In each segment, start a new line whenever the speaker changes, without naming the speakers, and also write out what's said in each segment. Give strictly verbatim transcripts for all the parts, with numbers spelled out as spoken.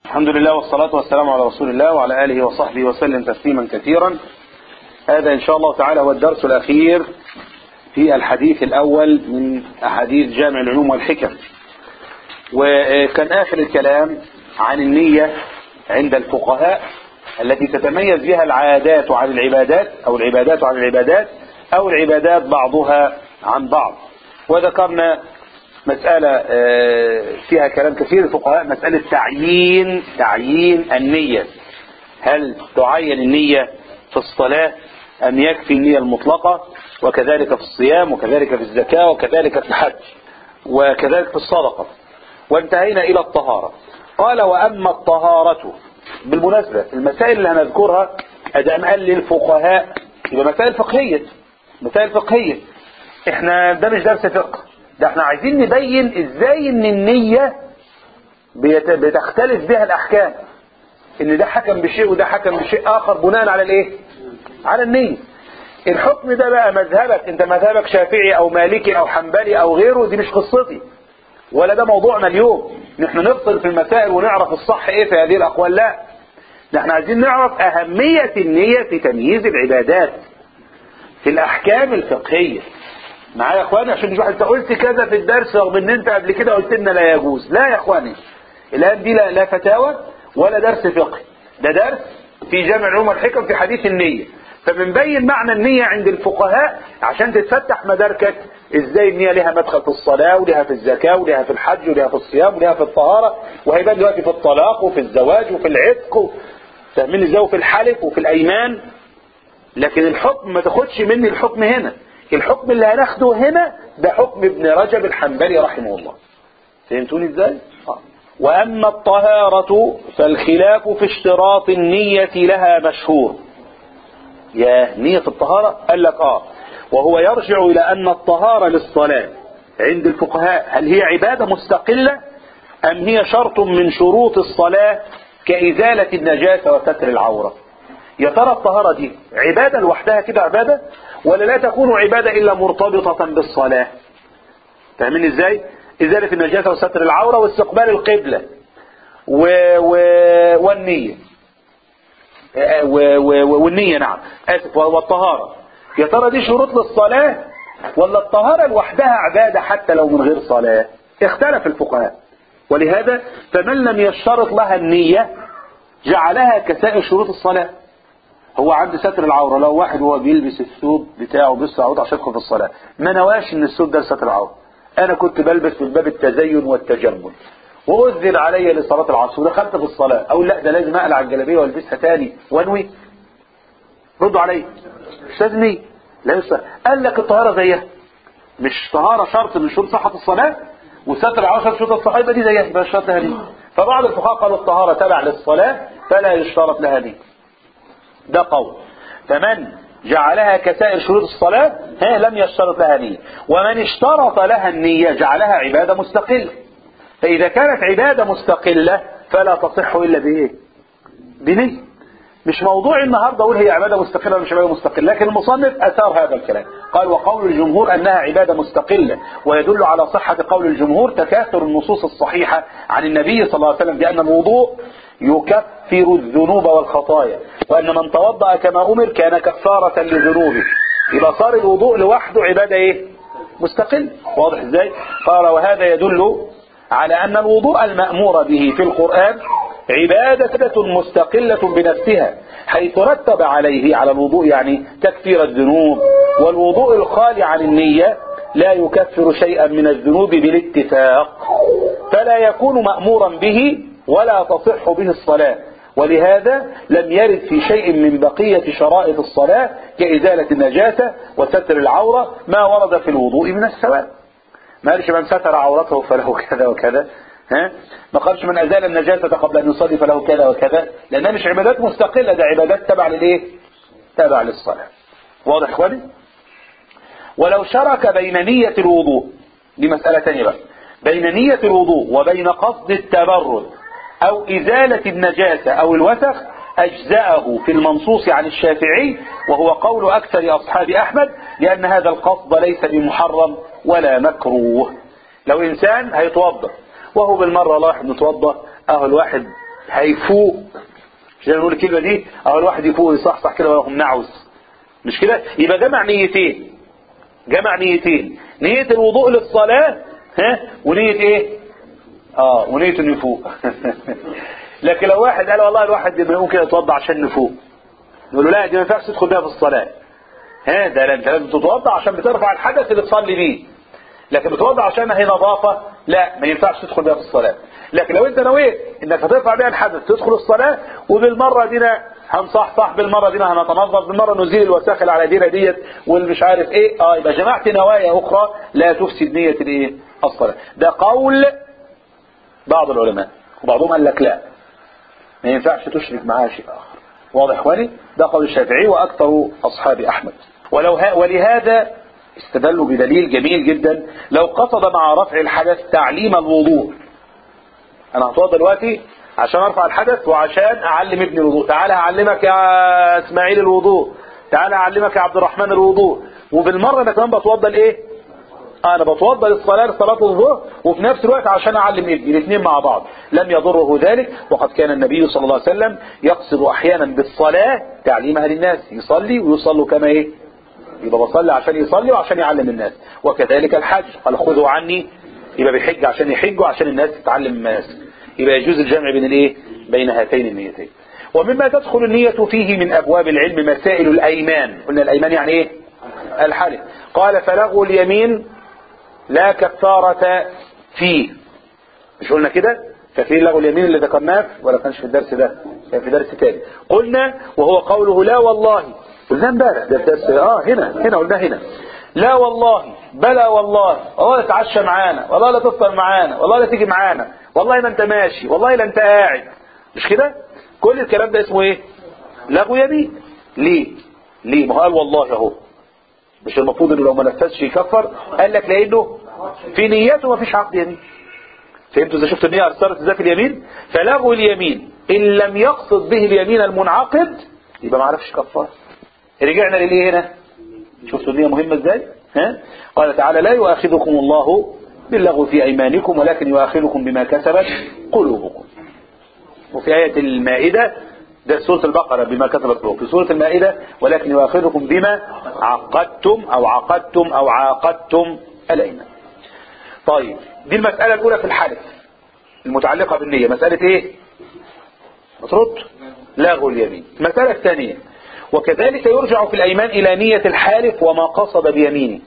الحمد لله والصلاة والسلام على رسول الله وعلى آله وصحبه وسلم تسليما كثيرا. هذا إن شاء الله تعالى هو الدرس الأخير في الحديث الأول من أحاديث جامع العلوم والحكم. وكان آخر الكلام عن النية عند الفقهاء التي تتميز بها العادات عن العبادات أو العبادات عن العبادات أو العبادات بعضها عن بعض. وذكرنا مسألة فيها كلام كثير الفقهاء، مسألة تعيين تعيين النية. هل تعين النية في الصلاة أم يكفي النية المطلقة؟ وكذلك في الصيام، وكذلك في الزكاة، وكذلك في الحج، وكذلك في الصدقة. وانتهينا إلى الطهارة. قال وأما الطهارة، بالمناسبة المسائل اللي هنذكرها أدام قال للفقهاء يبقى مسائل فقهية، مسائل فقهية. احنا ده مش درس فقه، ده احنا عايزين نبين ازاي ان النية بتختلف بها الاحكام، ان ده حكم بشيء وده حكم بشيء اخر بناء على الايه؟ على النية. الحكم ده بقى مذهبك انت، مذهبك شافعي او مالكي او حنبلي او غيره، دي مش قصتي ولا ده موضوعنا اليوم. نحن نفصل في المسائل ونعرف الصح ايه في هذه الاقوال، لا، ده احنا عايزين نعرف اهمية النية في تمييز العبادات في الاحكام الفقهية. معايا يا اخواني؟ عشان مش واحد انت قلت كذا في الدرس رغم ان انت قبل كده قلت لنا لا يجوز. لا يا اخواني، الان دي لا, لا فتاوى ولا درس فقهي، ده درس في جامع العلوم والحكم في حديث النية. فبنبين معنى النية عند الفقهاء عشان تتفتح مداركك ازاي النية لها مدخل في الصلاة ولها في الزكاة ولها في الحج ولها في الصيام ولها في الطهارة، وهيبقى دلوقتي في الطلاق وفي الزواج وفي العتق، فاهمين ازاي، وفي الحلف وفي الايمان. لكن الحكم ما تاخدش مني الحكم هنا، الحكم اللي هناخده هنا ده حكم ابن رجب الحنبلي رحمه الله. فهمتوني ازاي؟ آه. واما الطهارة فالخلاف في اشتراط النية لها مشهور. يا نية الطهارة؟ قال لك اه، وهو يرجع الى ان الطهارة للصلاة عند الفقهاء هل هي عبادة مستقلة ام هي شرط من شروط الصلاة كإزالة النجاسة وستر العورة. يا ترى الطهارة دي عبادة لوحدها كده عبادة، ولا لا تكون عبادة إلا مرتبطة بالصلاة؟ فاهمين ازاي؟ إزالة النجاسة وستر العورة واستقبال القبلة و... و... والنية و... و... والنية نعم آسف والطهارة، يا ترى دي شروط للصلاة ولا الطهارة لوحدها عبادة حتى لو من غير صلاة؟ اختلف الفقهاء. ولهذا فمن لم يشترط لها النية جعلها كسائر شروط الصلاة. هو عند ستر العورة، لو واحد هو بيلبس الثوب بتاعه بيلبس عود عشان يدخل في الصلاة، ما نواش ان الثوب ده ستر العورة. انا كنت بلبس من باب التزين والتجمل واذن علي لصلاة العصر ودخلت في الصلاة، او لا ده لازم اقلع الجلابية والبسها تاني وانوي؟ ردوا علي، مش لازم ايه؟ لا يصح. قال لك الطهارة زيها، مش طهارة شرط من شروط صحة الصلاة وستر العورة شرط شروط الصحة، يبقى دي زيها، يبقى الشرط لها دي. فبعض الفقهاء قالوا الطهارة تبع للصلاة فلا يشترط لها دي، ده قول. فمن جعلها كسائر شروط الصلاة ها لم يشترط لها نية، ومن اشترط لها النية جعلها عبادة مستقلة. فإذا كانت عبادة مستقلة فلا تصح إلا بإيه؟ بنية. مش موضوع النهاردة أقول هي عبادة مستقلة ولا مش عبادة مستقلة، لكن المصنف أثار هذا الكلام، قال وقول الجمهور أنها عبادة مستقلة، ويدل على صحة قول الجمهور تكاثر النصوص الصحيحة عن النبي صلى الله عليه وسلم بأن الوضوء يكفر الذنوب والخطايا، وأن من توضأ كما أمر كان كفارة لذنوبه. يبقى صار الوضوء لوحده عبادة إيه؟ مستقل. واضح إزاي؟ قال وهذا يدل على أن الوضوء المأمور به في القرآن عبادة مستقلة بنفسها، حيث رتب عليه على الوضوء يعني تكفير الذنوب، والوضوء الخالي عن النية لا يكفر شيئا من الذنوب بالاتفاق، فلا يكون مأمورا به ولا تصح به الصلاة. ولهذا لم يرد في شيء من بقية شرائط الصلاة كإزالة النجاسة وستر العورة ما ورد في الوضوء من السواء. ما قالش من ستر عورته فله كذا وكذا، ها؟ ما قالش من أزال النجاسة قبل أن يصلي فله كذا وكذا، لأنها مش عبادات مستقلة، ده عبادات تبع للإيه؟ تبع للصلاة. واضح إخواني؟ ولو شرك بين نية الوضوء، دي مسألة تانية بقى، بين نية الوضوء وبين قصد التبرد أو إزالة النجاسة أو الوسخ أجزأه في المنصوص عن الشافعي، وهو قول أكثر أصحاب أحمد، لأن هذا القصد ليس بمحرم ولا مكروه. لو إنسان هيتوضأ وهو بالمرة لاحظ نتوضأ أهو الواحد هيفوق. مش نقول الكلمة دي أو الواحد يفوق يصحصح كده ويقوم نعوس، مش كده؟ يبقى جمع نيتين، جمع نيتين، نية الوضوء للصلاة ها ونية ايه؟ اه ونية انه يفوق. لكن لو واحد قال والله الواحد يقوم كده يتوضع عشان نفوق، نقول له لا دي ما ينفعش تدخل بيها في الصلاة. ها ده انت لازم تتوضع عشان بترفع الحدث اللي تصلي بيه، لكن بتوضع عشان هي نظافة لا ما ينفعش تدخل بيها في الصلاة. لكن لو انت نويت انك هترفع بيها الحدث تدخل الصلاة، وبالمرة دينا هنصحصح، بالمرة دينا هنتنظف، بالمرة نزيل الوساخ اللي على دينا ديت والمش عارف ايه، اه يبقى جمعت نوايا اخرى لا تفسد نية الايه الصلاة. ده قول بعض العلماء، وبعضهم قال لك لا ما ينفعش تشرك معاه شيء اخر. واضح اخواني؟ ده قول الشافعي واكثر اصحاب احمد. ولو ها ولهذا استدلوا بدليل جميل جدا، لو قصد مع رفع الحدث تعليم الوضوء. انا هتوضى دلوقتي عشان ارفع الحدث وعشان اعلم ابني الوضوء، تعالى هعلمك يا اسماعيل الوضوء، تعالى اعلمك يا عبد الرحمن الوضوء، وبالمره انا كمان بتوضى لايه؟ انا بتوضى للصلاه صلاه الظهر وفي نفس الوقت عشان اعلم ابني، الاثنين مع بعض لم يضره ذلك. وقد كان النبي صلى الله عليه وسلم يقصد احيانا بالصلاه تعليمها للناس، يصلي ويصلوا كما ايه؟ يبقى بصلي عشان يصلي وعشان يعلم الناس. وكذلك الحج، قال خذوا عني، يبقى بيحج عشان يحج وعشان الناس تتعلم المناسك. يبقى يجوز الجمع بين الايه؟ بين هاتين النيتين. ومما تدخل النية فيه من ابواب العلم مسائل الايمان. قلنا الايمان يعني ايه؟ الحلف. قال فلغو اليمين لا كفارة فيه. مش قلنا كده؟ فاكرين لغو اليمين اللي ذكرناه ولا كانش في الدرس ده؟ كان في درس تاني. قلنا وهو قوله لا والله، قلنا امبارح ده الدرس اه هنا هنا قلنا هنا لا والله بلا والله، والله لا تتعشى معانا، والله لا تفطر معانا، والله لا تيجي معانا، والله ما انت ماشي، والله لا انت قاعد. مش كده؟ كل الكلام ده اسمه ايه؟ لغو يمين. ليه؟ ليه؟ ما هو قال والله اهو، مش المفروض انه لو ما نفذش يكفر؟ قال لك لانه في نيته ما فيش عقد يمين. فهمتوا؟ اذا شفت النية اثرت ازاي في اليمين؟ فلغو اليمين ان لم يقصد به اليمين المنعقد يبقى ما عرفش كفار. رجعنا لليه هنا؟ شفتوا النية مهمة ازاي؟ ها؟ قال تعالى لا يؤاخذكم الله باللغو في ايمانكم ولكن يؤاخذكم بما كسبت قلوبكم. وفي آية المائدة، ده سورة البقرة بما كسبت قلوبكم، في سورة المائدة ولكن يؤاخذكم بما عقدتم او عقدتم او عاقدتم الايمان. طيب دي المسألة الاولى في الحلف المتعلقة بالنية، مسألة ايه؟ مطرد لغو اليمين. المسألة الثانية وكذلك يرجع في الأيمان إلى نية الحالف وما قصد بيمينه.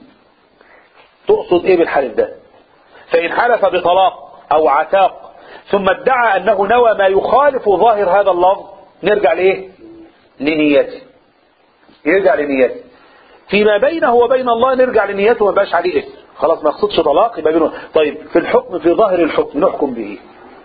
تقصد إيه بالحلف ده؟ فإن حلف بطلاق أو عتاق ثم ادعى أنه نوى ما يخالف ظاهر هذا اللفظ، نرجع لإيه؟ لنيته. يرجع لنيته. فيما بينه وبين الله نرجع لنيته، ما بقاش عليه اسم، خلاص ما يقصدش طلاق يبقى بينه. طيب في الحكم، في ظاهر الحكم نحكم به.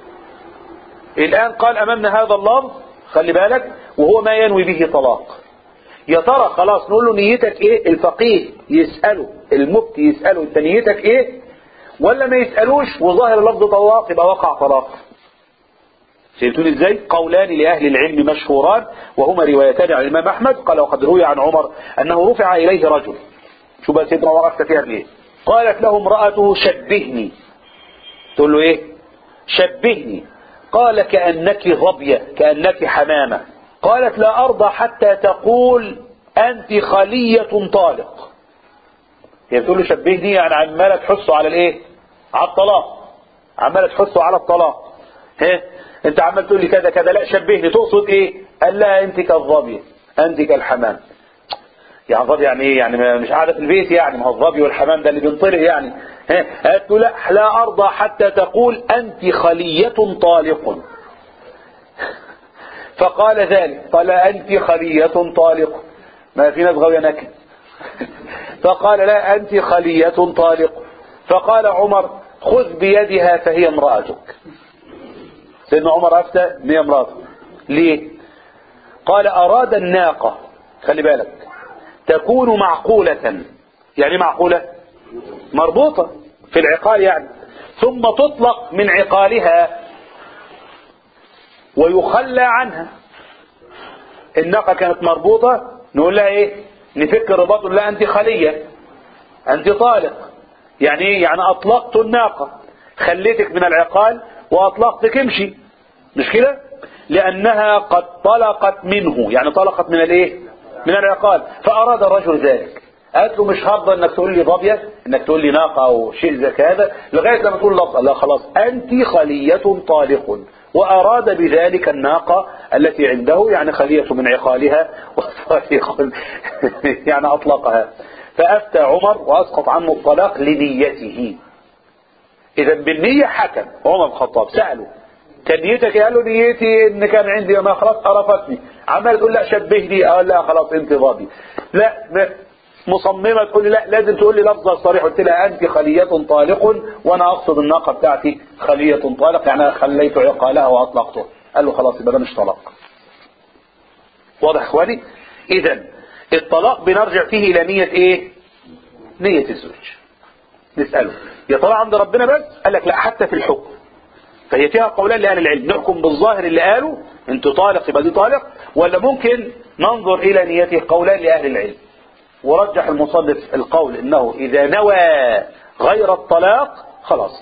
الآن قال أمامنا هذا اللفظ، خلي بالك، وهو ما ينوي به طلاق. يا ترى خلاص نقول له نيتك ايه؟ الفقيه يسأله، المفتي يسأله انت نيتك ايه؟ ولا ما يسألوش وظاهر لفظ طلاق يبقى وقع طلاق؟ فهمتوني ازاي؟ قولان لأهل العلم مشهوران وهما روايتان عن الإمام أحمد. قال وقد روي عن عمر أنه رفع إليه رجل. شو بقى سيدنا عمر افتكر ليه؟ قالت له امرأته شبهني. تقول له ايه؟ شبهني. قال كأنك ظبية، كأنك حمامة. قالت لا أرضى حتى تقول أنت خلية طالق. هي بتقول له شبهني يعني عمالة تحسه على الايه؟ على الطلاق، عمالة تحسه على الطلاق. ها انت عمال تقول لي كذا كذا، لا شبهني تقصد ايه؟ قال لا انت كالظبية، انت كالحمام. يعني ظبي يعني ايه؟ يعني مش قاعدة في البيت يعني، ما هو الظبي والحمام ده اللي بينطلق يعني. ها قالت له لا لا أرضى حتى تقول أنت خلية طالق. فقال ذلك، قال أنت خلية طالق. ما في ناس غاوية نكد. فقال لا أنت خلية طالق. فقال عمر خذ بيدها فهي امرأتك. سيدنا عمر أفتى هي امرأته. ليه؟ قال أراد الناقة، خلي بالك، تكون معقولة. يعني معقولة مربوطة في العقال يعني، ثم تطلق من عقالها ويخلى عنها. الناقة كانت مربوطة، نقول لها ايه؟ نفك الرباط، نقول لها انت خلية، انت طالق. يعني ايه؟ يعني اطلقت الناقة، خليتك من العقال واطلقتك امشي، مش كده؟ لأنها قد طلقت منه، يعني طلقت من الايه؟ من العقال. فأراد الرجل ذلك. قالت له مش هرضى انك تقول لي ظبية، انك تقول لي ناقة او شيء زي كذا لغاية لما تقول لفظ. لا خلاص انت خلية طالق. واراد بذلك الناقة التي عنده، يعني خلية من عقالها وطالق يعني اطلقها. فافتى عمر واسقط عنه الطلاق لنيته. اذا بالنية حكم عمر بن الخطاب. سأله كان نيتك؟ قال له نيتي ان كان عندي ما خلاص عرفتني. عمال تقول لا شبهني، قال لا خلاص انت ضابي. لا مصممة تقول لي لا لازم تقول لي لفظة صريح. قلت لها انت خلية طالق وانا اقصد الناقة بتاعتي خلية طالق، يعني خليت عقالها واطلقته. قال له خلاص يبقى ده مش طلاق. واضح اخواني؟ اذا الطلاق بنرجع فيه الى نية ايه؟ نية الزوج. نسأله يا ترى عند ربنا بس؟ قال لك لا، حتى في الحكم. فهي فيها قولان لأهل العلم، نحكم بالظاهر اللي قالوا انت طالق يبقى دي طالق، ولا ممكن ننظر الى نيته. قولان لأهل العلم. ورجح المصنف القول انه اذا نوى غير الطلاق خلاص.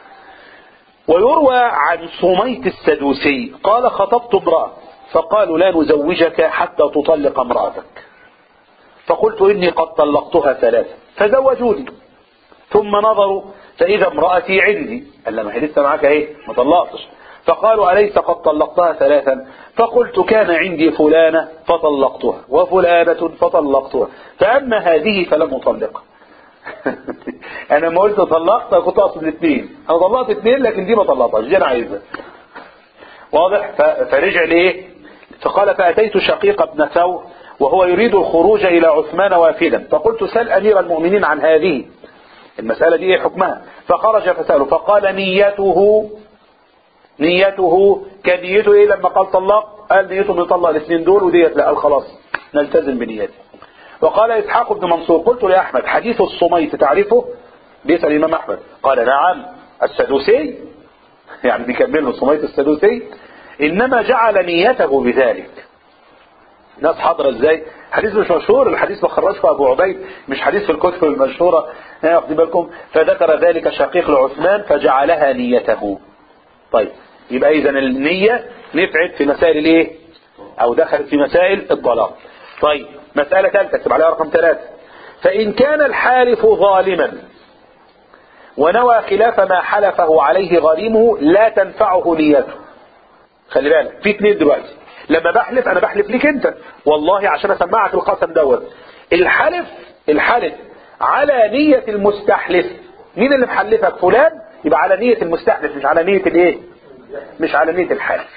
ويروى عن صميت السدوسي قال خطبت امرأة فقالوا لا نزوجك حتى تطلق امرأتك، فقلت اني قد طلقتها ثلاثة فزوجوني، ثم نظروا فاذا امرأتي عندي. قال لما هي لسه معاك اهي ما طلقتش. فقالوا أليس قد طلقتها ثلاثا؟ فقلت كان عندي فلانة فطلقتها وفلانة فطلقتها، فأما هذه فلم أطلقها. أنا ما قلت طلقتها كنت أقصد الاثنين، أنا طلقت اثنين لكن دي ما طلقتهاش، دي أنا عايزها. واضح؟ فرجع لإيه؟ فقال فأتيت شقيق بن ثور وهو يريد الخروج إلى عثمان وافدا، فقلت سل أمير المؤمنين عن هذه المسألة دي ايه حكمها؟ فخرج فسأله فقال نيته نيته كنيته ايه لما قال طلق؟ قال نيته بيطلق الاثنين دول وديت لا، قال خلاص نلتزم بنيته. وقال اسحاق بن منصور قلت لأحمد حديث الصميت تعرفه؟ بيسأل الإمام أحمد. قال نعم السدوسي، يعني بيكمله الصميت السدوسي إنما جعل نيته بذلك. ناس حاضرة ازاي؟ حديث مش مشهور، الحديث بخرجه ابو عبيد، مش حديث في الكتب المشهورة. واخدين بالكم؟ فذكر ذلك شقيق لعثمان فجعلها نيته. طيب يبقى اذا النية نفعت في مسائل الايه؟ او دخلت في مسائل الطلاق. طيب مسألة ثالثة اكتب عليها رقم ثلاثة. فإن كان الحالف ظالما ونوى خلاف ما حلفه عليه غريمه لا تنفعه نيته. خلي بالك في اثنين دلوقتي، لما بحلف انا بحلف ليك انت والله عشان اسمعك القسم دوت. الحلف الحلف على نية المستحلف. مين اللي محلفك؟ فلان، يبقى على نية المستحلف مش على نية الايه؟ مش على نية الحلف.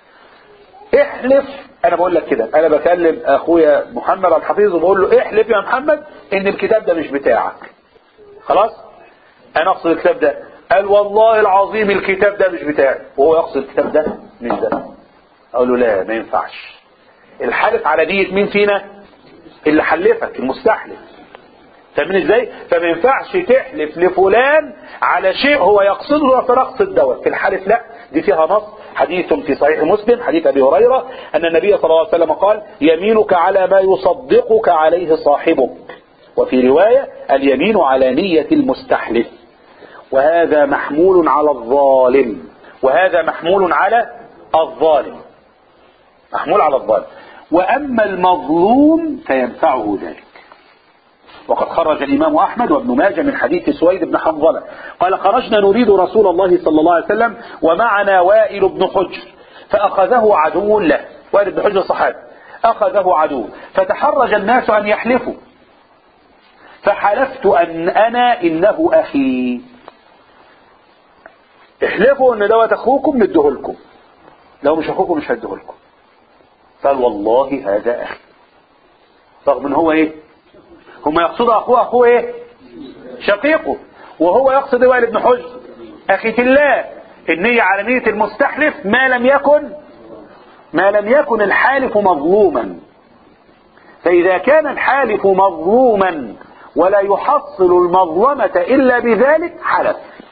احلف، انا بقول لك كده، انا بكلم اخويا محمد الحفيظ وبقول له احلف يا محمد ان الكتاب ده مش بتاعك. خلاص انا اقصد الكتاب ده. قال والله العظيم الكتاب ده مش بتاعي، وهو يقصد الكتاب ده مش ده. اقول له لا ما ينفعش. الحلف على نية مين فينا؟ اللي حلفك المستحلف. فاهمين ازاي؟ فما ينفعش تحلف لفلان على شيء هو يقصده وتقصد دوت. في الحلف لا، دي فيها نص حديث في صحيح مسلم حديث ابي هريره ان النبي صلى الله عليه وسلم قال يمينك على ما يصدقك عليه صاحبك، وفي روايه اليمين على نية المستحلف. وهذا محمول على الظالم، وهذا محمول على الظالم، محمول على الظالم. وأما المظلوم فينفعه ذلك. وقد خرج الإمام أحمد وابن ماجه من حديث سويد بن حنظلة قال خرجنا نريد رسول الله صلى الله عليه وسلم ومعنا وائل بن حجر فأخذه عدو له. وائل بن حجر صحابي، أخذه عدو فتحرج الناس أن يحلفوا، فحلفت أن أنا إنه أخي. احلفوا ان دوت اخوكم ندهلكم، لو مش اخوكم مش هدهلكم. قال والله هذا اخي، رغم ان هو ايه؟ هم يقصدوا اخوه اخوه ايه؟ شقيقه، وهو يقصد وائل بن حجر اخي في الله. النية على نية المستحلف ما لم يكن ما لم يكن الحالف مظلوما. فاذا كان الحالف مظلوما ولا يحصل المظلمة الا بذلك حلف.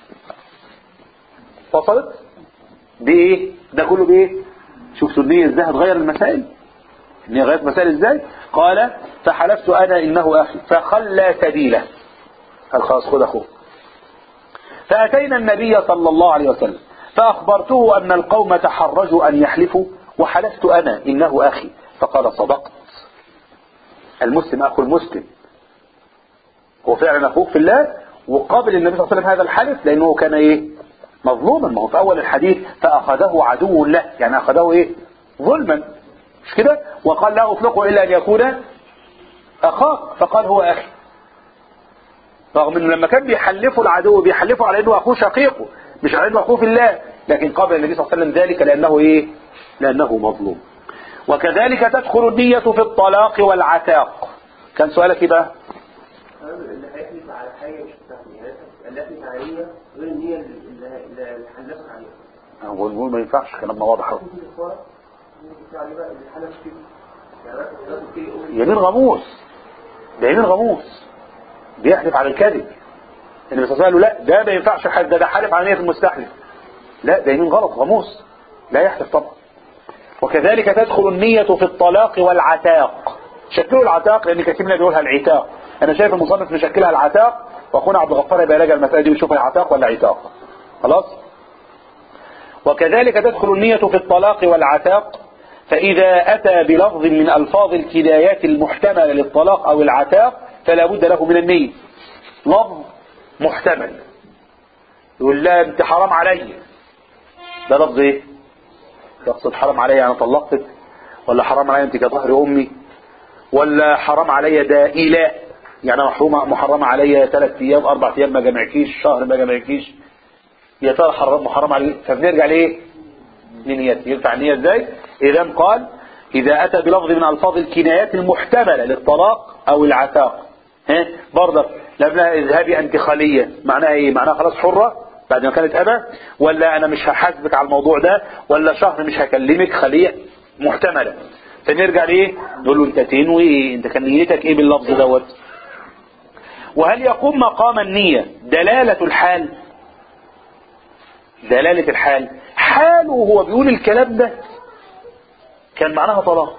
وصلت؟ بايه؟ ده كله بايه؟ شفتوا النية ازاي هتغير المسائل؟ النية غيرت مسائل ازاي؟ قال فحلفت انا انه اخي فخلى سبيله. قال خلاص خد اخوه. فاتينا النبي صلى الله عليه وسلم فأخبرته أن القوم تحرجوا أن يحلفوا وحلفت أنا إنه أخي، فقال صدقت. المسلم أخو المسلم، هو فعلا أخوك في الله، وقابل النبي صلى الله عليه وسلم هذا الحلف لأنه كان إيه مظلوما. ما هو في أول الحديث فأخذه عدو له، يعني أخذه إيه ظلما، مش كده؟ وقال لا أطلقه إلا أن يكون أخاك، فقال هو أخي، رغم أنه لما كان بيحلفه العدو بيحلفه على أنه أخوه شقيقه مش على أنه أخوه في الله، لكن قابل النبي صلى الله عليه وسلم ذلك لأنه إيه لأنه مظلوم. وكذلك تدخل النية في الطلاق والعتاق. كان سؤالك إيه بقى؟
اللي هيحلف على حاجة مش بتاعتي، التي تعينية غير النية اللي حلفت عليها.
هو نقول ما ينفعش، كلامنا واضح اهو. يمين غموس، ده يمين غموس بيحلف على الكذب. النبي صلى الله عليه وسلم قال له لا ده ما ينفعش حد، ده ده حلف على نية المستحلف. لا ده يمين غلط غموس، لا يحلف طبعا. وكذلك تدخل النية في الطلاق والعتاق. شكلوا العتاق لان كثير مننا بيقولها العتاق، انا شايف المصنف مشكلها العتاق، واخونا عبد الغفار يبقى راجع المسألة دي ويشوف عتاق ولا عتاق. خلاص. وكذلك تدخل النية في الطلاق والعتاق، فإذا أتى بلفظ من ألفاظ الكنايات المحتملة للطلاق أو العتاق فلا بد له من النية. لفظ محتمل يقول لا انت حرام علي، ده لفظ ايه؟ يقصد حرام علي انا طلقتك، ولا حرام علي انت كظهر امي، ولا حرام علي ده إيلاء، يعني محرومة محرمة علي ثلاث ايام اربع ايام ما جمعكيش، شهر ما جمعكيش، يا ترى حرام محرم عليه. فبنرجع ليه لنيته. ينفع النية ازاي؟ اذا قال اذا اتى بلفظ من الفاظ الكنايات المحتملة للطلاق او العتاق. ها برضه لما اذهبي انت خلية معناها ايه؟ معناها خلاص حرة بعد ما كانت ابا، ولا انا مش هحاسبك على الموضوع ده، ولا شهر مش هكلمك، خلية محتملة. فنرجع ليه نقول له انت تنوي ايه، انت كان نيتك ايه باللفظ دوت. وهل يقوم مقام النية دلالة الحال؟ دلالة الحال، حاله وهو بيقول الكلام ده كان معناها طلاق،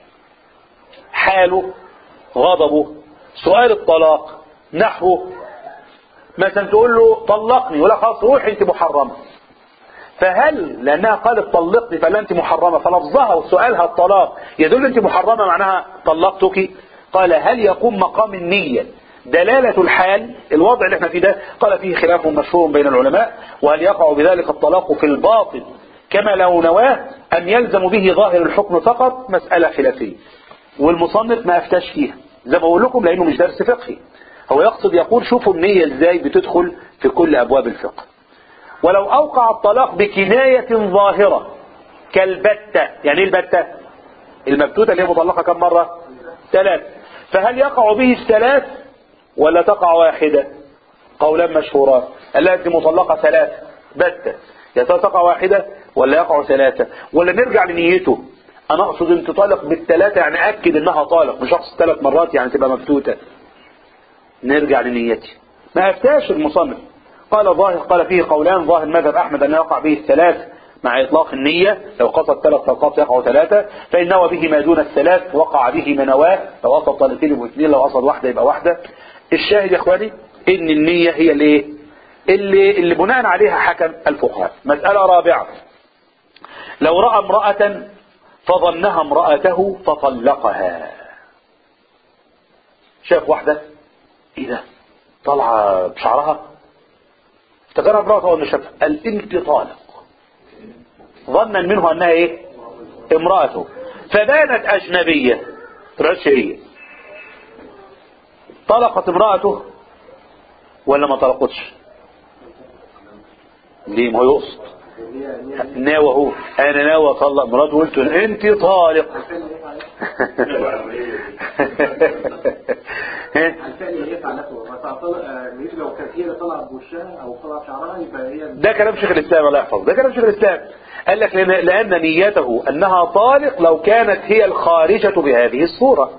حاله غضبه سؤال الطلاق نحوه مثلا تقول له طلقني ولا خلاص روحي انت محرمة، فهل لانها قالت طلقني فلا انت محرمة فلفظها وسؤالها الطلاق يدل انت محرمة معناها طلقتك؟ قال هل يقوم مقام النية دلالة الحال؟ الوضع اللي احنا فيه ده قال فيه خلاف مشهور بين العلماء، وهل يقع بذلك الطلاق في الباطل كما لو نواه أم يلزم به ظاهر الحكم فقط؟ مسألة خلافية، والمصنف ما افتاش فيها زي ما بقول لكم لأنه مش درس فقهي، هو يقصد يقول شوفوا النية ازاي بتدخل في كل أبواب الفقه. ولو أوقع الطلاق بكناية ظاهرة كالبتة، يعني ايه البتة؟ المبتوتة اللي هي مطلقة كم مرة؟ ثلاث، فهل يقع به الثلاث ولا تقع واحدة؟ قولان مشهوران، التي مطلقة ثلاث بتة، يا ترى تقع واحدة ولا يقع ثلاثة؟ ولا نرجع لنيته، انا اقصد ان تطلق بالثلاثة يعني اكد انها طالق، مش اقصد ثلاث مرات يعني تبقى مبتوتة. نرجع لنيتي، ما افتاش المصنف، قال ظاهر قال فيه قولان، ظاهر مذهب احمد ان يقع به الثلاث مع اطلاق النية، لو قصد ثلاث طلقات يقع ثلاثة، فان نوى به ما دون الثلاث وقع به ما نواه، لو قصد طلقتين يبقى اثنين، لو قصد واحدة يبقى واحدة. الشاهد يا اخواني ان النية هي الايه اللي, اللي بناء عليها حكم الفقهاء. مسألة رابعة، لو رأى امرأة فظنها امرأته فطلقها، شاف واحدة ايه ده طالعة بشعرها افتكرها امرأته ولا شافها، قال انت طالق، ظنا منه انها ايه امرأته، فبانت اجنبية طلعتش هي، طلقت امرأته ولا ما طلقتش؟ ليه؟ ما هو يقصد ناوى، هو انا ناوى اطلق مراته وقلت انت طالق. ده كلام شيخ الاسلام الله يحفظه، ده كلام شيخ الاسلام، قال لك لان, لأن نيته انها طالق لو كانت هي الخارجة بهذه الصورة.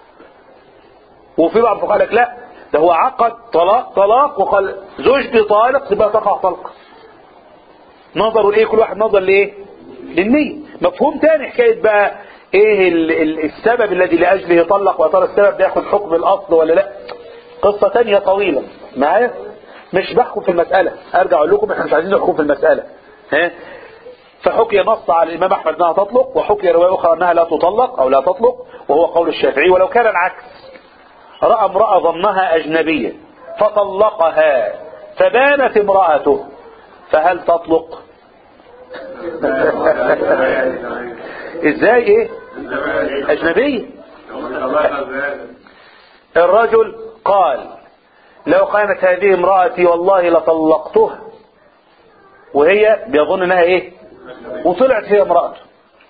وفي بعض قال لك لا ده هو عقد طلاق طلاق وقال زوجتي طالق تبقى تقع طلقة. نظروا ايه كل واحد نظر لايه للنية. مفهوم تاني حكاية بقى ايه ال ال السبب الذي لاجله طلق، وترى السبب ده ياخد حكم الاصل ولا لا، قصة تانية طويلة معايا، مش بحكم في المسألة، ارجع اقول لكم احنا مش عايزين نحكم في المسألة، ها؟ فحكي نص على الإمام أحمد أنها تطلق، وحكي رواية أخرى أنها لا تطلق أو لا تطلق، وهو قول الشافعي. ولو كان العكس، رأى امرأة ظنها أجنبية فطلقها فبانت امرأته، فهل تطلق؟ ازاي ايه أجنبية؟ الرجل قال لو كانت هذه امرأتي والله لطلقتها، وهي بيظن انها ايه، وطلعت هي امرأته،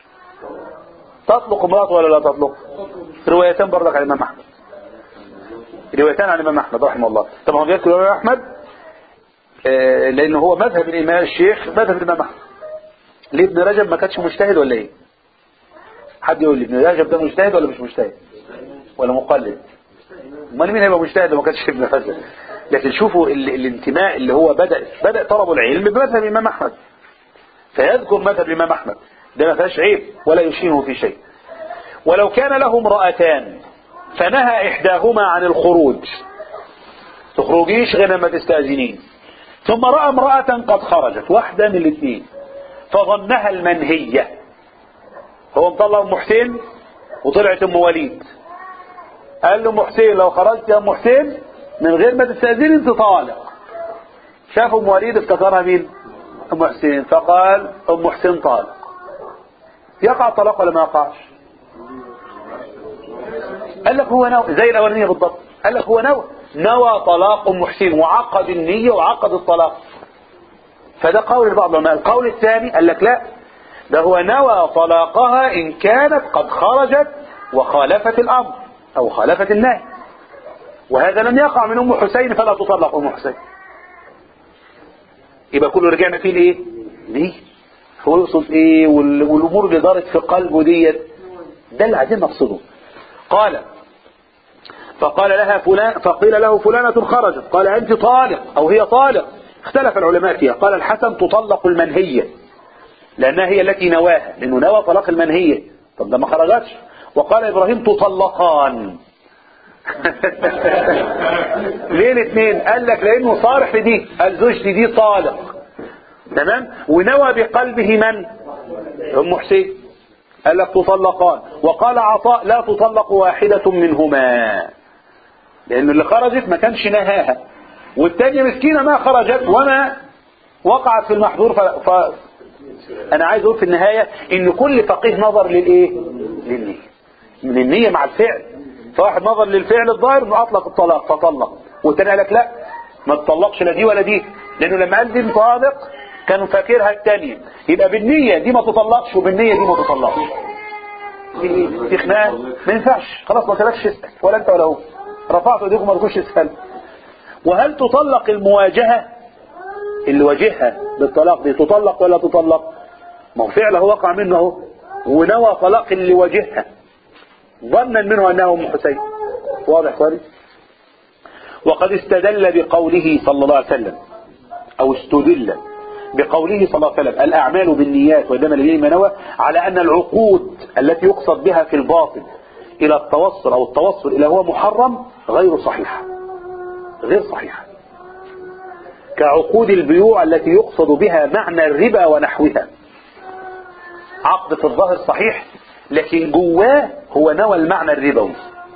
تطلق امرأته ولا لا تطلق؟ روايتان برضك عن الامام احمد، روايتان عن الامام احمد رحمه الله. طبعا هم يذكر الامام احمد آه لان هو مذهب الامام الشيخ مذهب الامام احمد. ليه ابن رجب ما كانش مجتهد ولا ايه؟ حد يقول لي ابن رجب ده مجتهد ولا مش مجتهد ولا مقلد؟ امال مين هيبقى مجتهد لو ما كانش ابن رجب؟ لكن شوفوا ال الانتماء اللي هو بدأ بدأ طلب العلم بمذهب الامام احمد، فيذكر مذهب الامام احمد، ده ما فيهاش عيب ولا يشينه في شيء. ولو كان له امرأتان فنهى احداهما عن الخروج، تخرجيش غير لما تستأذنين، ثم رأى امرأة قد خرجت، واحدة من الاثنين، فظنها المنهية، هو مطلع ام حسين وطلعت ام وليد، قال له ام حسين لو خرجت يا ام حسين من غير ما تستأذني انت طالق. شاف ام وليد افتكرها مين؟ ام حسين، فقال ام حسين طالق. يقع الطلاق ولا ما يقعش؟ قال لك هو نوى زي الاولانيه بالضبط، قال لك هو نوى نوى طلاق ام حسين وعقد النية وعقد الطلاق. فده قول بعض العلماء. القول الثاني قال لك لا، ده هو نوى طلاقها ان كانت قد خرجت وخالفت الامر او خالفت النهي، وهذا لم يقع من ام حسين فلا تطلق ام حسين. يبقى كله رجعنا فيه لايه؟ ليه؟ هو يقصد ايه؟ والامور اللي دارت في قلبه ديت ده اللي عايزين نقصده. قال فقال لها فلان، فقيل له فلانة خرجت، قال انت طالق او هي طالق، اختلف العلماء فيها. قال الحسن تطلق المنهية لانها هي التي نواها، لانه نوى طلاق المنهية، طب ده ما خرجتش. وقال ابراهيم تطلقان. ليه الاثنين؟ قال لك لانه صارح لدي، قال زوجتي دي طالق، تمام، ونوى بقلبه من؟ ام حسين، قال لك تطلقان. وقال عطاء لا تطلق واحدة منهما، لان اللي خرجت ما كانش نهاها، والتانية مسكينة ما خرجت وما وقعت في المحظور. ف... ف... انا عايز اقول في النهاية ان كل فقيه نظر للايه؟ للنية، من النية مع الفعل. فواحد نظر للفعل الظاهر انه اطلق الطلاق فطلق، والتاني قال لك لا ما تطلقش لا دي ولا دي، لانه لما قال دي طالق كانوا فاكرها التانية، يبقى بالنية دي ما تطلقش وبالنية دي ما تطلقش. في في خناقه ما ينفعش، خلاص ما تلاقش تسأل ولا انت ولا هو، رفعت ايديكم ما تكونش تسأل. وهل تطلق المواجهة اللي واجهها بالطلاق دي تطلق ولا تطلق؟ ما هو فعله وقع منه اهو، ونوى طلاق اللي واجهها ظنا منه انه ام حسين. واضح كويس؟ وقد استدل بقوله صلى الله عليه وسلم، او استدل بقوله صلى الله عليه وسلم الأعمال بالنيات وإنما لله ما نوى، على أن العقود التي يقصد بها في الباطن إلى التوصل أو التوصل إلى هو محرم غير صحيحة، غير صحيحة، كعقود البيوع التي يقصد بها معنى الربا ونحوها. عقد في الظاهر صحيح لكن جواه هو نوى المعنى الربوي،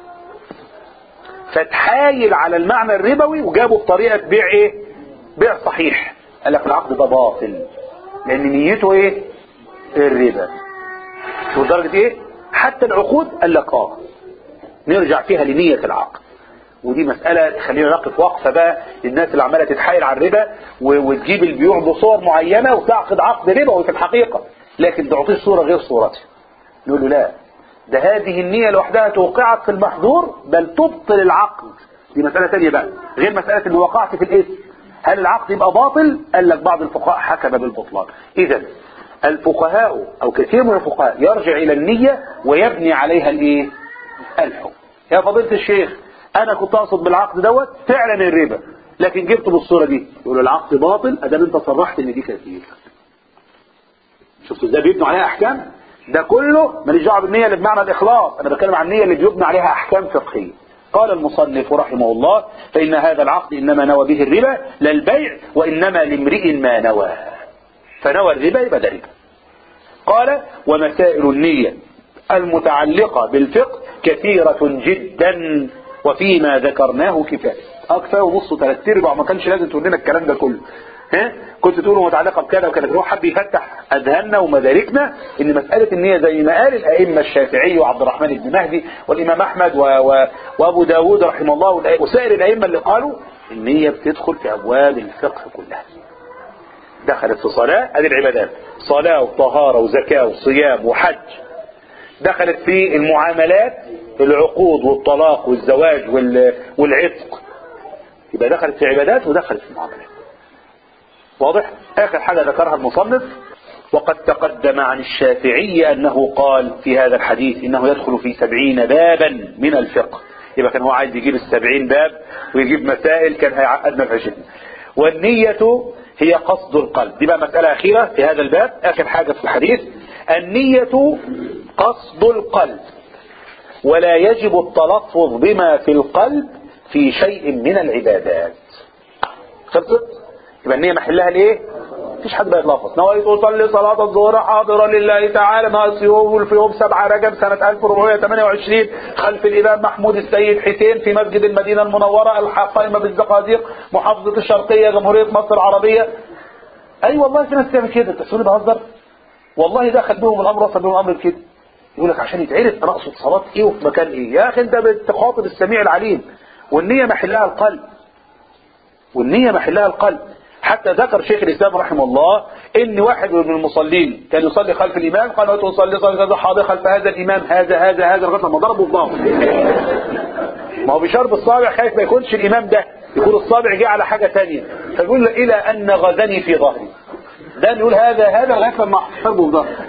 فتحايل على المعنى الربوي وجابه بطريقة بيع ايه؟ بيع صحيح. قال لك العقد ده باطل لان نيته ايه؟ الربا. شو درجة ايه؟ حتى العقود قال لك اه نرجع فيها لنية العقد. ودي مسألة خلينا نقف وقفة بقى للناس اللي عمالة تتحايل على الربا وتجيب البيوع بصور معينة وتعقد عقد ربوي في الحقيقة لكن تعطيه صورة غير صورته. نقول له لا، ده هذه النية لوحدها توقعت في المحظور بل تبطل العقد. دي مسألة تانية بقى غير مسألة ان وقعت في الاسم. هل العقد يبقى باطل؟ قال لك بعض الفقهاء حكم بالبطلان. اذا الفقهاء او كثير من الفقهاء يرجع الى النية ويبني عليها الايه؟ الحكم. يا فضيلة الشيخ انا كنت اقصد بالعقد دوت فعلا الربا لكن جبته بالصورة دي، يقول العقد باطل ادام انت صرحت ان دي كانت نيتك. شفتوا ازاي بيبنوا عليها احكام؟ ده كله ماليش دعوه بالنية اللي بمعنى الاخلاص، انا بتكلم عن النية اللي بيبنى عليها احكام فقهية. قال المصنف رحمه الله فإن هذا العقد إنما نوى به الربا لا البيع وإنما لامرئ ما نوى. فنوى الربا يبقى ده ربا. قال ومسائل النية المتعلقة بالفقه كثيرة جدا وفيما ذكرناه كفاية. أكثر ونص ثلاث ارباع ما كانش لازم تقول لنا الكلام ده كله. ها كنت تقولوا متعلقة بكذا وكذا، هو حب يفتح أذهاننا ومداركنا إن مسألة النية زي ما قال الأئمة الشافعي وعبد الرحمن بن مهدي والإمام أحمد و... و... وأبو داود رحمه الله وسائر الأئمة اللي قالوا النية بتدخل في أبواب الفقه كلها. دخلت في صلاة ادي العبادات، صلاة وطهارة وزكاة وصيام وحج. دخلت في المعاملات، العقود والطلاق والزواج والعتق، يبقى دخلت في عبادات ودخلت في المعاملات. واضح؟ اخر حاجة ذكرها المصنف وقد تقدم عن الشافعي انه قال في هذا الحديث انه يدخل في سبعين بابا من الفقه. يبقى كان هو عايز يجيب السبعين باب ويجيب مسائل كان هيعقدنا في عشرين. والنية هي قصد القلب. دي بقى مسألة أخيرة في هذا الباب، آخر حاجة في الحديث. النية قصد القلب ولا يجب التلفظ بما في القلب في شيء من العبادات. خلصت؟ يبقى النية محلها الايه؟ مفيش حد بيتلفظ. نويت أصلي صلاة الظهر حاضرا لله تعالى ناقص يوم في يوم سبعة رجب سنة ألف وأربعمائة وثمانية وعشرين خلف الإمام محمود السيد حسين في مسجد المدينة المنورة القائمة بالزقازيق محافظة الشرقية جمهورية مصر العربية. أي أيوة والله في ناس تعمل كده. تقولي بهزر؟ والله دخل بهم الأمر وصل بهم الأمر كده. يقول لك عشان يتعرف أنا أقصد صلاة إيه وفي مكان إيه. يا أخي أنت بتخاطب السميع العليم. والنية محلها القلب. والنية محلها القلب. حتى ذكر شيخ الإسلام رحمه الله ان واحد من المصلين كان يصلي خلف الإمام قال له تصلي صلاه حاضر خلف هذا الإمام هذا هذا هذا لغايه ما ضربه بضابط. ما هو بشرب الصابع خايف ما يكونش الإمام ده يكون الصابع جه على حاجة تانية فيقول له إلى أن غزني في ظهري. ده يقول هذا هذا لغايه لما حربه في ظهري.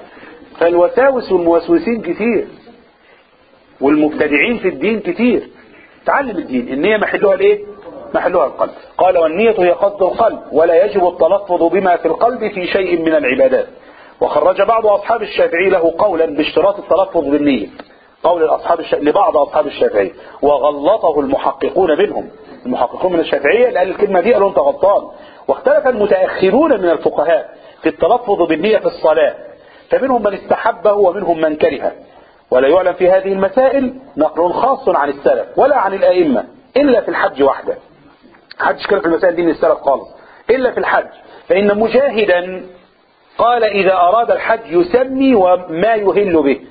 فالوساوس والموسوسين كتير والمبتدعين في الدين كتير. تعلم الدين. النية محلها الايه؟ محلها القلب. قال والنية هي قصد القلب ولا يجب التلفظ بما في القلب في شيء من العبادات. وخرج بعض أصحاب الشافعي له قولا باشتراط التلفظ بالنية، قول الأصحاب الش... لبعض أصحاب الشافعي، وغلطه المحققون منهم. المحققون من الشافعية اللي قال الكلمة دي قالوا انت غلطان. واختلف المتأخرون من الفقهاء في التلفظ بالنية في الصلاة، فمنهم من استحبه ومنهم من كرهه. ولا يعلم في هذه المسائل نقل خاص عن السلف ولا عن الأئمة إلا في الحج وحده. حدش كان في المسائل دي من السلف خالص إلا في الحج. فإن مجاهدا قال إذا أراد الحج يسمي وما يهل به.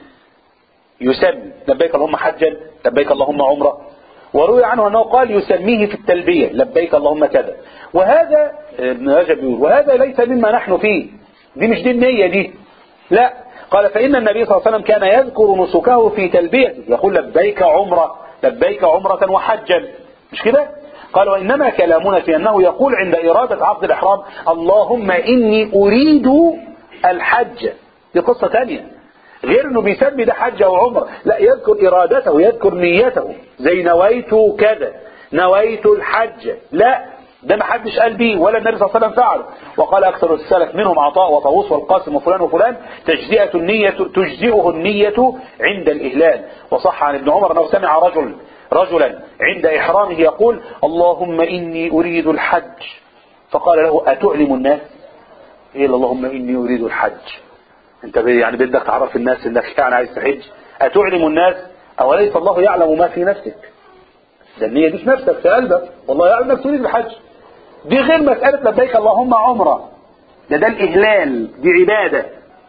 يسمي لبيك اللهم حجا لبيك اللهم عمرة. وروي عنه أنه قال يسميه في التلبية لبيك اللهم كذا. وهذا ابن رجب يقول وهذا ليس مما نحن فيه. دي مش دي النية دي. لا. قال فإن النبي صلى الله عليه وسلم كان يذكر نسكه في تلبيته يقول لبيك عمرة لبيك عمرة وحجا. مش كده؟ قال وإنما كلامنا في أنه يقول عند إرادة عقد الإحرام اللهم إني أريد الحج. دي قصة تانية غير أنه بيسمي ده حج أو عمر. لا، يذكر إرادته يذكر نيته زي نويت كذا نويت الحج. لا، ده ما حدش قال بيه ولا النبي صلى الله عليه وسلم فعله. وقال أكثر السلف منهم عطاء وطاووس والقاسم وفلان وفلان تجزئة النية تجزئه النية عند الإهلال. وصح عن ابن عمر أنه سمع رجل رجلا عند إحرامه يقول اللهم إني أريد الحج فقال له أتعلم الناس؟ إيه اللهم إني أريد الحج؟ أنت يعني بدك تعرف الناس إنك يعني عايز تحج؟ أتعلم الناس؟ أوليس الله يعلم ما في نفسك؟ ده النية دي في نفسك في قلبك والله يعلم انك تريد الحج. دي غير مسألة لبيك اللهم عمرة. ده ده الإهلال. دي عبادة.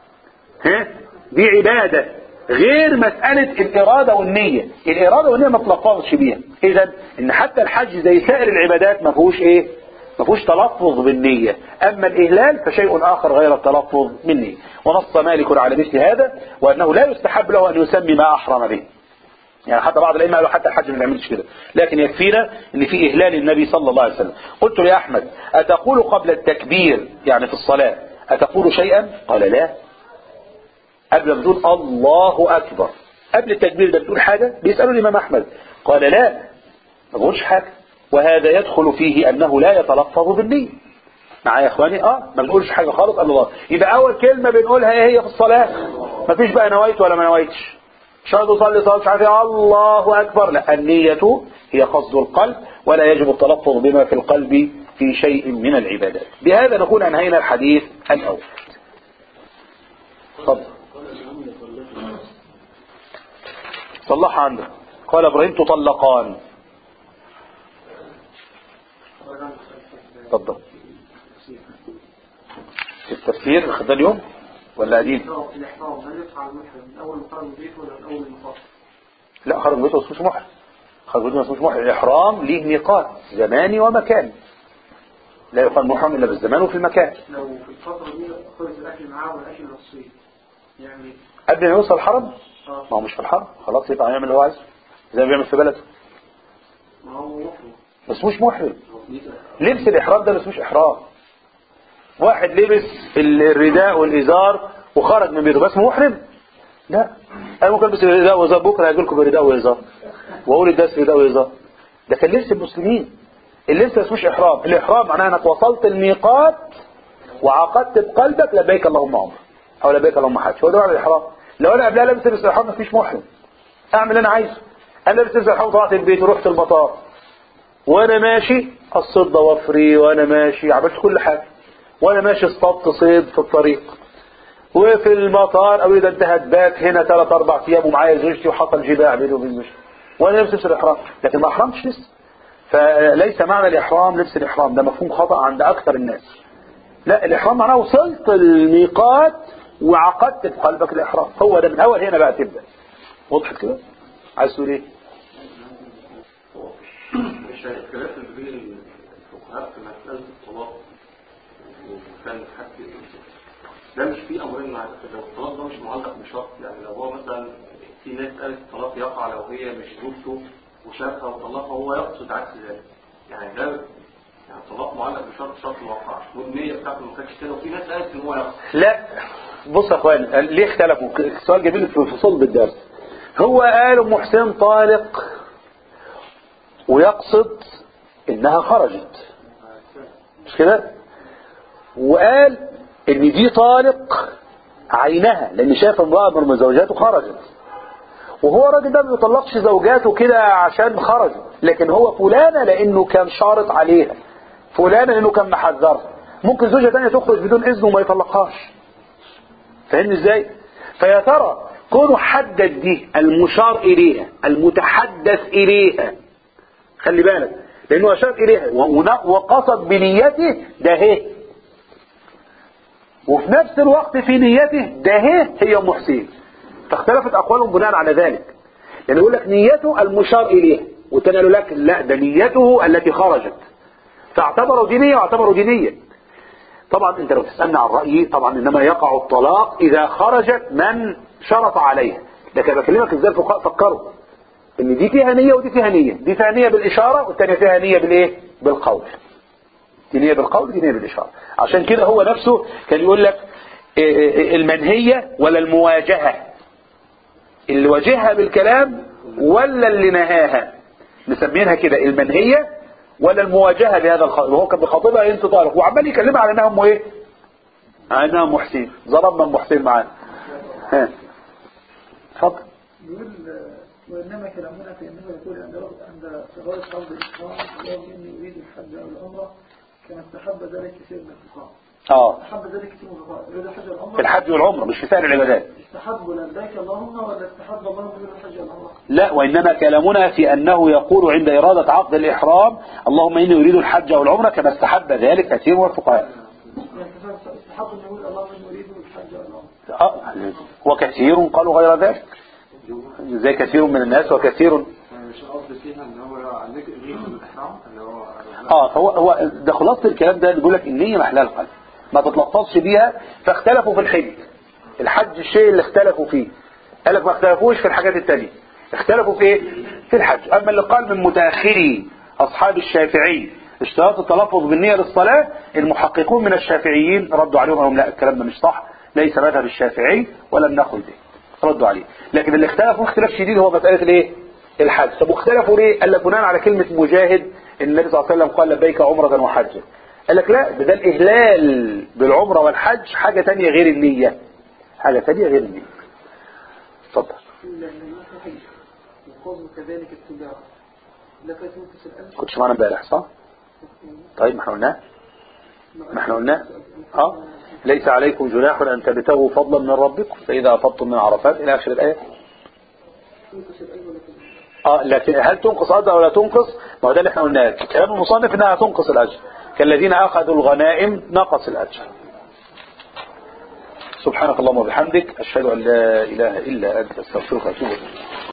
ها؟ دي عبادة غير مسألة الإرادة والنية. الإرادة والنية ما تلفظش بيها. إذا إن حتى الحج زي سائر العبادات ما فيهوش إيه؟ ما فيهوش تلفظ بالنية. أما الإهلال فشيء آخر غير التلفظ بالنية. ونص مالك على مثل هذا وأنه لا يستحب له أن يسمي ما أحرم به. يعني حتى بعض الأئمة قالوا حتى الحج ما بيعملش كده، لكن يكفينا ان في إهلال النبي صلى الله عليه وسلم. قلت له يا أحمد أتقول قبل التكبير يعني في الصلاة أتقول شيئا؟ قال لا. قبل ما تقول الله أكبر قبل التكبير ده بتقول حاجة؟ بيسألوا الإمام أحمد قال لا ما بقولش حاجة. وهذا يدخل فيه أنه لا يتلفظ بالنية. معايا يا إخواني؟ آه ما بنقولش حاجة خالص قبل الله. يبقى أول كلمة بنقولها إيه هي في الصلاة؟ ما فيش بقى نويت ولا ما نويتش شهد صلي صلاة مش عارف الله أكبر. لا، النية هي قصد القلب ولا يجب التلفظ بما في القلب في شيء من العبادات. بهذا نكون أنهينا الحديث الأول. تفضل. صلح عنده. قال إبراهيم تطلقان. تفضل. في التفسير خد اليوم ولا قديم؟
الإحرام هل يدفع المحرم من أول مخرج من بيته ولا من أول المطار؟
لا، خرج من بيته ما اسموش محرم. خرج من بيته ما اسموش محرم. الإحرام ليه ميقات زماني ومكاني. لا يقال محرم إلا بالزمان وفي المكان.
لو في الفترة دي خلص الأكل معاه والأكل الصيف يعني
قبل ما يوصل الحرم ما هو مش في الحرم خلاص يبقى يعمل اللي هو عايزه زي ما بيعمل في بلده.
ما هو محرم
ما اسموش محرم. لبس الإحرام ده ما اسموش إحرام. واحد لبس الرداء والإزار وخرج من بيته بس محرم؟ لا، أنا ممكن ألبس الرداء وإزار بكرة هاجي لكم برداء وإزار وأقول الدرس رداء وإزار. ده كان لبس المسلمين. اللبس ما اسموش إحرام. الإحرام معناه أنك وصلت الميقات وعقدت بقلبك لبيك اللهم عمر أو لبيك اللهم حج. هو ده معنى الإحرام. لو أنا قبلها لابس لبس الإحرام ما فيش محرم. أعمل اللي أنا عايزه. أنا لابس لبس الإحرام طلعت البيت ورحت المطار وأنا ماشي قصيت ضوافري وأنا ماشي عملت كل حاجة وأنا ماشي اصطدت صيد في الطريق وفي المطار أو إذا انتهت باك هنا ثلاث أربع أيام ومعايا زوجتي وحصل جداع بيني وبين زوجتي وأنا لابس لبس الإحرام لكن ما أحرمتش لسه. فليس معنى الإحرام لبس الإحرام. ده مفهوم خطأ عند أكثر الناس. لا، الإحرام معناه وصلت الميقات وعقدت في قلبك الإحرام. هو ده من أول هنا بقى تبدأ. وضحت كده؟ عايز تقول إيه؟
مش الخلاف اللي بين الفقهاء في مسألة الطلاق وكان حد ده مش فيه أمرين مع لو الطلاق ده مش معلق بشرط. يعني لو هو مثلا في ناس قالت الطلاق يقع لو هي مش زوجته وشافها وطلقها وهو يقصد عكس ذلك. يعني ده يعني الطلاق معلق بشرط شرط ما وقعش والنية بتاعته ما كانتش كده وفي ناس قالت ان هو يقصد.
لا بص يا اخوان ليه اختلفوا؟ السؤال جميل في صلب الدرس. هو قال ام حسين طالق ويقصد انها خرجت مش كده، وقال ان دي طالق عينها لان شاف امرأة من زوجاته خرجت، وهو الراجل ده ما بيطلقش زوجاته كده عشان خرجت، لكن هو فلانة لانه كان شارط عليها، فلانة لانه كان محذرها. ممكن زوجة تانية تخرج بدون اذنه وما يطلقهاش. فاهمني ازاي؟ فيا ترى كونه حدد دي المشار اليها المتحدث اليها، خلي بالك لانه اشار اليها وقصد بنيته ده هي، وفي نفس الوقت في نيته ده هي هي ام حسين. فاختلفت اقوالهم بناء على ذلك. يعني يقول لك نيته المشار اليها والتاني قالوا لك لا ده نيته التي خرجت، فاعتبروا دي نية واعتبروا دي نية. طبعا انت لو تسألنا عن رأيي طبعا انما يقع الطلاق اذا خرجت من شرط عليها. لكن بكلمك ازاي الفقهاء فكروا ان دي فيها نية ودي فيها نية، دي فيها نية بالاشارة والتانية فيها نية بالايه؟ بالقول. دي نية بالقول دي نية بالاشارة. عشان كده هو نفسه كان يقول لك المنهية ولا المواجهة، اللي واجهها بالكلام ولا اللي نهاها، مسمينها كده المنهية ولا المواجهة بهذا الخاطب. وهو كان بخاطبها انت طالق وعمال يكلمها على انها ام ايه؟ على انها ام حسين. ضربنا ام حسين معانا. ها اتفضل.
يقول وانما كلامنا في انه يقول عند عند صغار فرض الاسلام اللهم اني اريد الحج او العمره كما استحب ذلك كثير من الفقهاء.
اه
استحب ذلك كثير من الفقهاء يريد الحج والعمره
في الحج والعمره مش في سائر العبادات.
استحبوا لبيك اللهم ولا استحب اللهم يريد الحج والعمره؟
لا، وانما كلامنا في انه يقول عند اراده عقد الاحرام اللهم اني اريد الحج او العمره كما استحب ذلك كثير من الفقهاء.
استحب ان يقول اللهم اني اريد الحج والعمره.
اه وكثير قالوا غير ذلك زي كثير من الناس وكثير
مش قصدي فيها ان هو عليك النية من الاحرام اللي هو
اه هو هو ده خلاصه الكلام ده بيقول لك النيه محلها القلب ما تتلفظش بيها. فاختلفوا في الحج. الحج الشيء اللي اختلفوا فيه قال لك ما اختلفوش في الحاجات التانية، اختلفوا في ايه؟ في الحج. اما اللي قال من متاخري اصحاب الشافعي اشتراط التلفظ بالنية للصلاة، المحققون من الشافعيين ردوا عليهم قالوا لا الكلام ده مش صح، ليس مذهب الشافعي ولم ناخذ به، ردوا عليه. لكن اللي اختلفوا اختلاف شديد هو مسألة الايه؟ الحج. طب واختلفوا ليه؟ قال لك بناء على كلمة مجاهد النبي صلى الله عليه وسلم قال لبيك عمرة وحجة. قال لك لا ده الاهلال بالعمرة والحج حاجة تانية غير النية، حاجة تانية غير النية. اتفضل.
وقوم كذلك التجارة. لك تنفس الألف.
كنتش معنا امبارح صح؟ طيب ما احنا قلناه ما احنا قلناه اه ليس عليكم جناح ان تبتغوا فضلا من ربكم فاذا افضتم من عرفات الى اخر الايه. اه لكن هل تنقص اجر ولا تنقص؟ ما هو ده اللي احنا قلناه. كلام المصنف انها تنقص الاجر كالذين اخذوا الغنائم نقص الاجر. سبحانك اللهم وبحمدك اشهد ان لا اله الا انت استغفرك واتوب اليك.